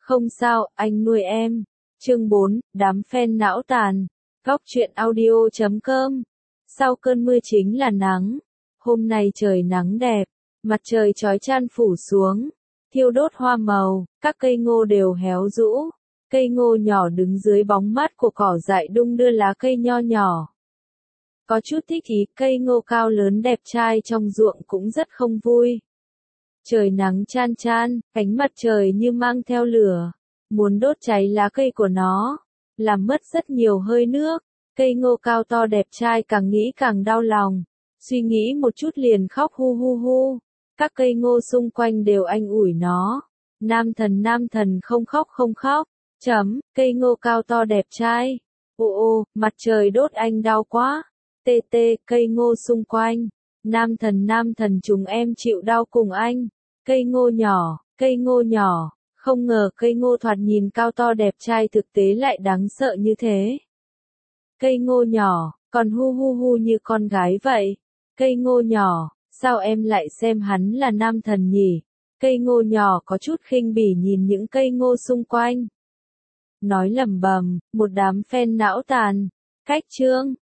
Không sao, anh nuôi em. Chương 4, đám fan não tàn. Góc truyện audio.com. Sau cơn mưa chính là nắng. Hôm nay trời nắng đẹp, mặt trời chói chang phủ xuống, thiêu đốt hoa màu, các cây ngô đều héo rũ. Cây ngô nhỏ đứng dưới bóng mát của cỏ dại đung đưa lá cây nho nhỏ. Có chút thích ý, cây ngô cao lớn đẹp trai trong ruộng cũng rất không vui. Trời nắng chan chan, ánh mặt trời như mang theo lửa, muốn đốt cháy lá cây của nó, làm mất rất nhiều hơi nước. Cây ngô cao to đẹp trai càng nghĩ càng đau lòng, suy nghĩ một chút liền khóc hu hu hu. Các cây ngô xung quanh đều an ủi nó. Nam thần không khóc không khóc. Cây ngô cao to đẹp trai. Ô, mặt trời đốt anh đau quá. Cây ngô xung quanh. Nam thần chúng em chịu đau cùng anh. Cây ngô nhỏ, không ngờ cây ngô thoạt nhìn cao to đẹp trai thực tế lại đáng sợ như thế. Cây ngô nhỏ, còn hu hu hu như con gái vậy. Cây ngô nhỏ, sao em lại xem hắn là nam thần nhỉ? Cây ngô nhỏ có chút khinh bỉ nhìn những cây ngô xung quanh. Nói lẩm bẩm, một đám fan não tàn. Cách chương